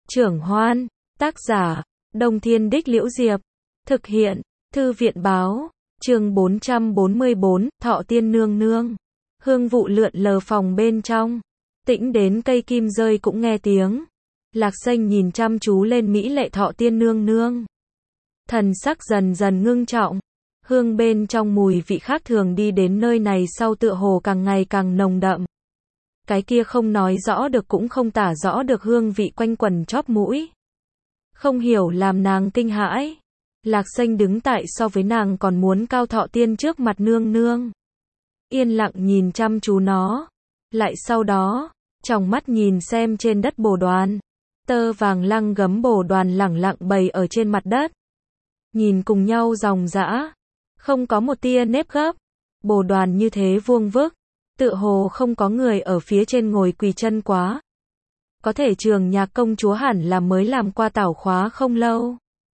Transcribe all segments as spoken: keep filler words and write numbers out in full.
Trưởng Hoan, tác giả, Đông Thiên Đích Liễu Diệp, thực hiện, Thư viện Báo, chương bốn trăm bốn mươi bốn, Thọ Tiên Nương Nương. Hương vụ lượn lờ phòng bên trong, tĩnh đến cây kim rơi cũng nghe tiếng. Lạc Xanh nhìn chăm chú lên mỹ lệ Thọ Tiên Nương Nương. Thần sắc dần dần ngưng trọng, hương bên trong mùi vị khác thường đi đến nơi này sau tựa hồ càng ngày càng nồng đậm. Cái kia không nói rõ được cũng không tả rõ được hương vị quanh quẩn chóp mũi. Không hiểu làm nàng kinh hãi. Lạc Xanh đứng tại so với nàng còn muốn cao Thọ Tiên trước mặt nương nương. Yên lặng nhìn chăm chú nó. Lại sau đó, trong mắt nhìn xem trên đất bồ đoàn. Tơ vàng lăng gấm bồ đoàn lẳng lặng bày ở trên mặt đất. Nhìn cùng nhau ròng rã. Không có một tia nếp gấp. Bồ đoàn như thế vuông vức. Tựa hồ không có người ở phía trên ngồi quỳ chân quá. Có thể Trường Nhạc công chúa hẳn là mới làm qua tảo khóa không lâu.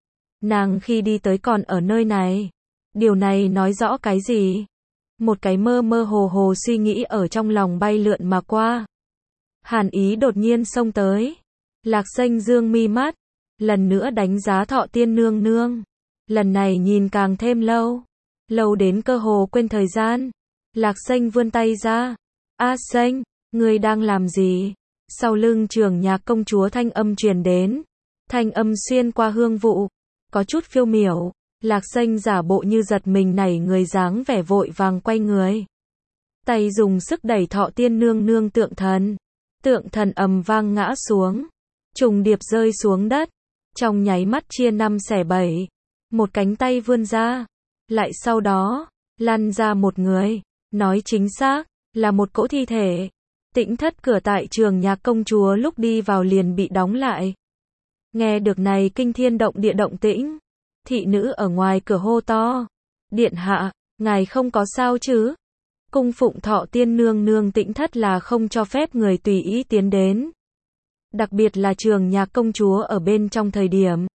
Nàng khi đi tới còn ở nơi này. Điều này nói rõ cái gì? Một cái mơ mơ hồ hồ suy nghĩ ở trong lòng bay lượn mà qua. Hàn ý đột nhiên xông tới. Lạc Xanh dương mi mắt. Lần nữa đánh giá Thọ Tiên Nương Nương. Lần này nhìn càng thêm lâu. Lâu đến cơ hồ quên thời gian. Lạc Xanh vươn tay ra. A Xanh, ngươi đang làm gì? Sau lưng Trường Nhạc công chúa thanh âm truyền đến. Thanh âm xuyên qua hương vụ. Có chút phiêu miểu. Lạc Xanh giả bộ như giật mình nảy người dáng vẻ vội vàng quay người. Tay dùng sức đẩy Thọ Tiên Nương Nương tượng thần. Tượng thần ầm vang ngã xuống. Trùng điệp rơi xuống đất. Trong nháy mắt chia năm xẻ bảy. Một cánh tay vươn ra. Lại sau đó, lăn ra một người. Nói chính xác, là một cỗ thi thể. Tĩnh thất cửa tại Trường Nhạc công chúa lúc đi vào liền bị đóng lại. Nghe được này kinh thiên động địa động tĩnh. Thị nữ ở ngoài cửa hô to. Điện hạ, ngài không có sao chứ? Cung phụng Thọ Tiên Nương Nương tĩnh thất là không cho phép người tùy ý tiến đến. Đặc biệt là Trường Nhạc công chúa ở bên trong thời điểm.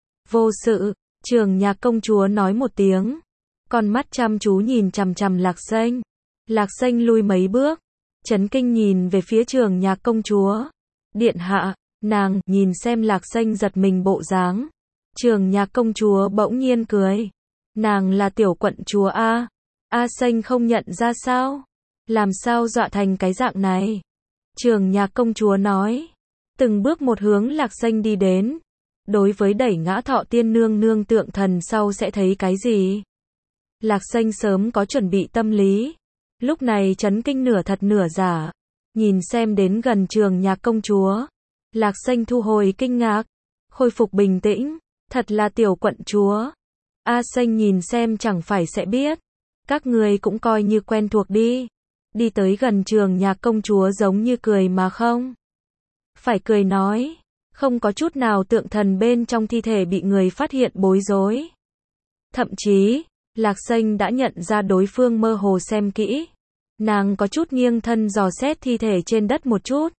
Vô sự, Trường Nhạc công chúa nói một tiếng. Con mắt chăm chú nhìn chằm chằm Lạc Xanh. Lạc Xanh lui mấy bước. Chấn kinh nhìn về phía Trường Nhạc công chúa. Điện hạ, nàng, nhìn xem Lạc Xanh giật mình bộ dáng. Trường Nhạc công chúa bỗng nhiên cười. Nàng là tiểu quận chúa A. A Xanh không nhận ra sao? Làm sao dọa thành cái dạng này? Trường Nhạc công chúa nói. Từng bước một hướng Lạc Xanh đi đến. Đối với đẩy ngã Thọ Tiên Nương Nương tượng thần sau sẽ thấy cái gì? Lạc Xanh sớm có chuẩn bị tâm lý. Lúc này chấn kinh nửa thật nửa giả. Nhìn xem đến gần Trường Nhạc công chúa. Lạc Xanh thu hồi kinh ngạc. Khôi phục bình tĩnh. Thật là tiểu quận chúa. A Xanh nhìn xem chẳng phải sẽ biết. Các người cũng coi như quen thuộc đi. Đi tới gần Trường Nhạc công chúa giống như cười mà không. Phải cười nói. Không có chút nào tượng thần bên trong thi thể bị người phát hiện bối rối. Thậm chí, Lạc Xanh đã nhận ra đối phương mơ hồ xem kỹ. Nàng có chút nghiêng thân dò xét thi thể trên đất một chút.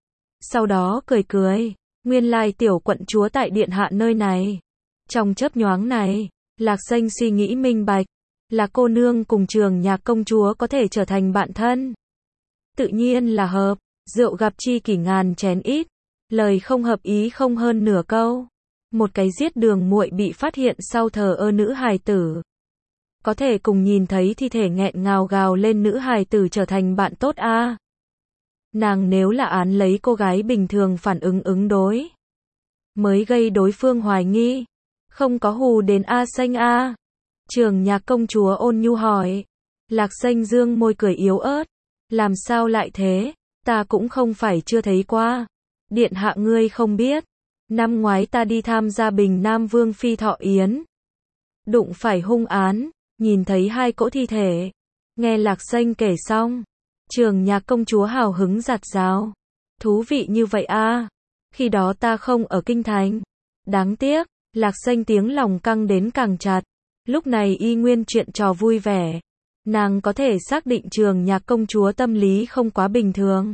Sau đó cười cười. Nguyên lai tiểu quận chúa tại điện hạ nơi này. Trong chớp nhoáng này, Lạc Xanh suy nghĩ minh bạch. Là cô nương cùng Trường Nhạc công chúa có thể trở thành bạn thân. Tự nhiên là hợp. Rượu gặp chi kỷ ngàn chén ít. Lời không hợp ý không hơn nửa câu. Một cái giết đường muội bị phát hiện sau thờ ơ nữ hài tử. Có thể cùng nhìn thấy thi thể nghẹn ngào gào lên nữ hài tử trở thành bạn tốt a. À. Nàng nếu là án lấy cô gái bình thường phản ứng ứng đối. Mới gây đối phương hoài nghi. Không có hù đến A Xanh a. À. Trường Nhạc công chúa ôn nhu hỏi. Lạc Xanh dương môi cười yếu ớt. Làm sao lại thế? Ta cũng không phải chưa thấy qua. Điện hạ ngươi không biết. Năm ngoái ta đi tham gia Bình Nam Vương Phi thọ yến. Đụng phải hung án. Nhìn thấy hai cỗ thi thể. Nghe Lạc Xanh kể xong. Trường Nhạc công chúa hào hứng giặt rào. Thú vị như vậy a. À. Khi đó ta không ở kinh thành. Đáng tiếc. Lạc Xanh tiếng lòng căng đến càng chặt. Lúc này y nguyên chuyện trò vui vẻ. Nàng có thể xác định Trường Nhạc công chúa tâm lý không quá bình thường.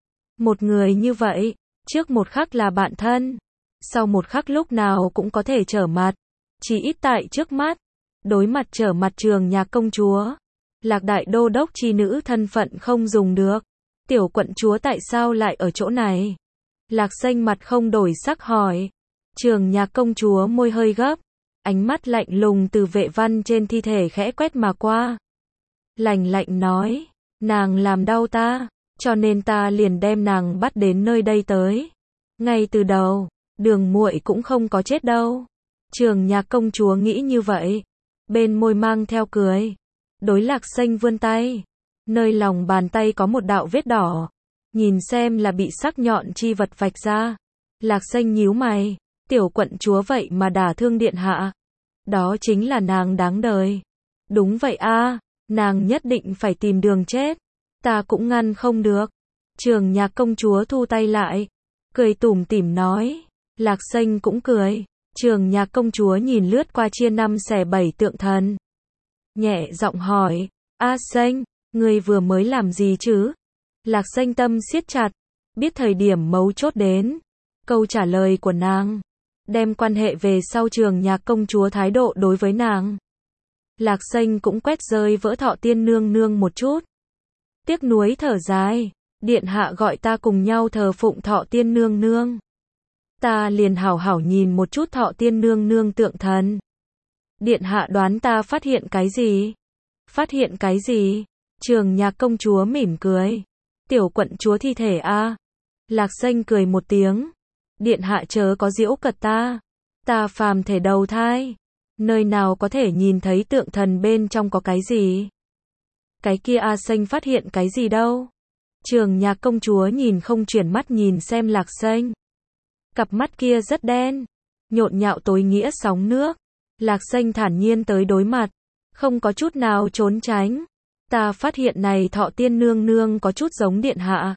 Một người như vậy. Trước một khắc là bạn thân. Sau một khắc lúc nào cũng có thể trở mặt. Chỉ ít tại trước mắt. Đối mặt trở mặt Trường Nhạc công chúa. Lạc đại đô đốc chi nữ thân phận không dùng được. Tiểu quận chúa tại sao lại ở chỗ này? Lạc Xanh mặt không đổi sắc hỏi. Trường Nhạc công chúa môi hơi gấp, ánh mắt lạnh lùng từ vệ văn trên thi thể khẽ quét mà qua. Lạnh lạnh nói, nàng làm đau ta, cho nên ta liền đem nàng bắt đến nơi đây tới. Ngay từ đầu, Đường muội cũng không có chết đâu. Trường Nhạc công chúa nghĩ như vậy, bên môi mang theo cười. Đối Lạc Xanh vươn tay, nơi lòng bàn tay có một đạo vết đỏ, nhìn xem là bị sắc nhọn chi vật vạch ra. Lạc Xanh nhíu mày, tiểu quận chúa vậy mà đả thương điện hạ. Đó chính là nàng đáng đời. Đúng vậy a, nàng nhất định phải tìm đường chết. Ta cũng ngăn không được. Trường Nhạc công chúa thu tay lại, cười tủm tỉm nói. Lạc Xanh cũng cười. Trường Nhạc công chúa nhìn lướt qua chia năm xẻ bảy tượng thần, nhẹ giọng hỏi, A Xanh, ngươi vừa mới làm gì chứ? Lạc Xanh tâm siết chặt, biết thời điểm mấu chốt đến. Câu trả lời của nàng đem quan hệ về sau Trường Nhạc công chúa thái độ đối với nàng. Lạc Xanh cũng quét rơi vỡ Thọ Tiên nương nương một chút. Tiếc nuối thở dài, điện hạ gọi ta cùng nhau thờ phụng Thọ Tiên nương nương. Ta liền hảo hảo nhìn một chút Thọ Tiên nương nương tượng thần. Điện hạ đoán ta phát hiện cái gì? Phát hiện cái gì? Trường Nhạc công chúa mỉm cười. Tiểu quận chúa thi thể a. Lạc Xanh cười một tiếng. Điện hạ chớ có giễu cợt ta. Ta phàm thể đầu thai, nơi nào có thể nhìn thấy tượng thần bên trong có cái gì? Cái kia A Xanh phát hiện cái gì đâu? Trường Nhạc công chúa nhìn không chuyển mắt nhìn xem Lạc Xanh. Cặp mắt kia rất đen, nhộn nhạo tối nghĩa sóng nước. Lạc Xanh thản nhiên tới đối mặt, không có chút nào trốn tránh. Ta phát hiện này Thọ Tiên nương nương có chút giống điện hạ.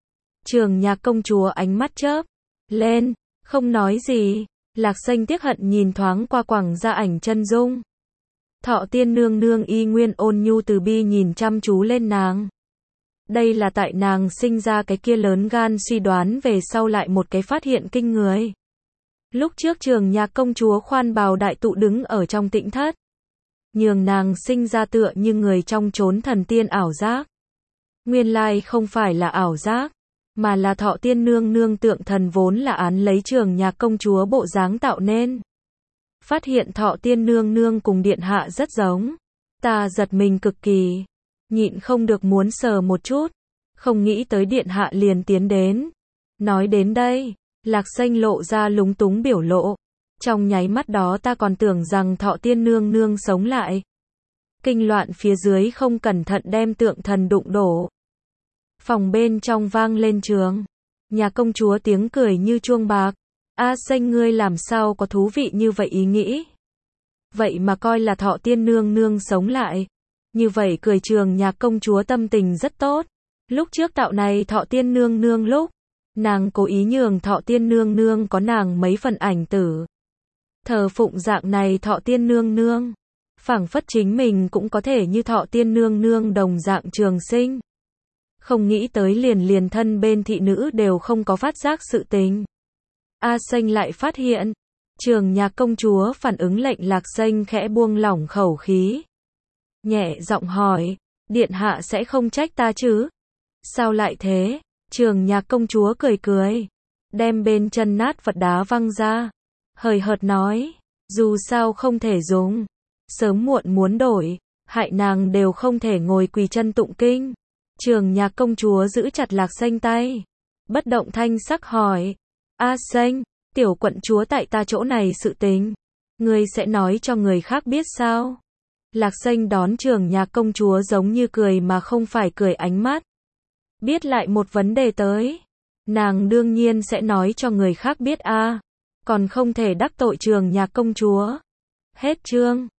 Trường Nhạc công chúa ánh mắt chớp lên, không nói gì. Lạc Xanh tiếc hận nhìn thoáng qua quẳng ra ảnh chân dung. Thọ Tiên nương nương y nguyên ôn nhu từ bi nhìn chăm chú lên nàng. Đây là tại nàng sinh ra cái kia lớn gan suy đoán về sau lại một cái phát hiện kinh người. Lúc trước Trường Nhạc công chúa khoan bào đại tụ đứng ở trong tĩnh thất, nhường nàng sinh ra tựa như người trong chốn thần tiên ảo giác. Nguyên lai không phải là ảo giác, mà là Thọ Tiên nương nương tượng thần vốn là án lấy Trường Nhạc công chúa bộ dáng tạo nên. Phát hiện Thọ Tiên nương nương cùng điện hạ rất giống. Ta giật mình cực kỳ, nhịn không được muốn sờ một chút, không nghĩ tới điện hạ liền tiến đến. Nói đến đây, Lạc Xanh lộ ra lúng túng biểu lộ. Trong nháy mắt đó ta còn tưởng rằng Thọ Tiên nương nương sống lại. Kinh loạn phía dưới không cẩn thận đem tượng thần đụng đổ. Phòng bên trong vang lên Trường Nhạc công chúa tiếng cười như chuông bạc. A Xanh ngươi làm sao có thú vị như vậy ý nghĩ? Vậy mà coi là Thọ Tiên nương nương sống lại. Như vậy cười Trường Nhạc công chúa tâm tình rất tốt. Lúc trước tạo này Thọ Tiên nương nương lúc, nàng cố ý nhường Thọ Tiên nương nương có nàng mấy phần ảnh tử. Thờ phụng dạng này Thọ Tiên nương nương, phảng phất chính mình cũng có thể như Thọ Tiên nương nương đồng dạng trường sinh. Không nghĩ tới liền liền thân bên thị nữ đều không có phát giác sự tình. A Xanh lại phát hiện. Trường Nhạc công chúa phản ứng lệnh Lạc Xanh khẽ buông lỏng khẩu khí. Nhẹ giọng hỏi, điện hạ sẽ không trách ta chứ? Sao lại thế? Trường Nhạc công chúa cười cười, đem bên chân nát vật đá văng ra, hời hợt nói, dù sao không thể dùng, sớm muộn muốn đổi, hại nàng đều không thể ngồi quỳ chân tụng kinh. Trường Nhạc công chúa giữ chặt Lạc Xanh tay, bất động thanh sắc hỏi, A Xanh, tiểu quận chúa tại ta chỗ này sự tình, ngươi sẽ nói cho người khác biết sao? Lạc Xanh đón Trường Nhạc công chúa giống như cười mà không phải cười ánh mắt. Biết lại một vấn đề tới, nàng đương nhiên sẽ nói cho người khác biết a, còn không thể đắc tội Trường Nhạc công chúa. Hết chương.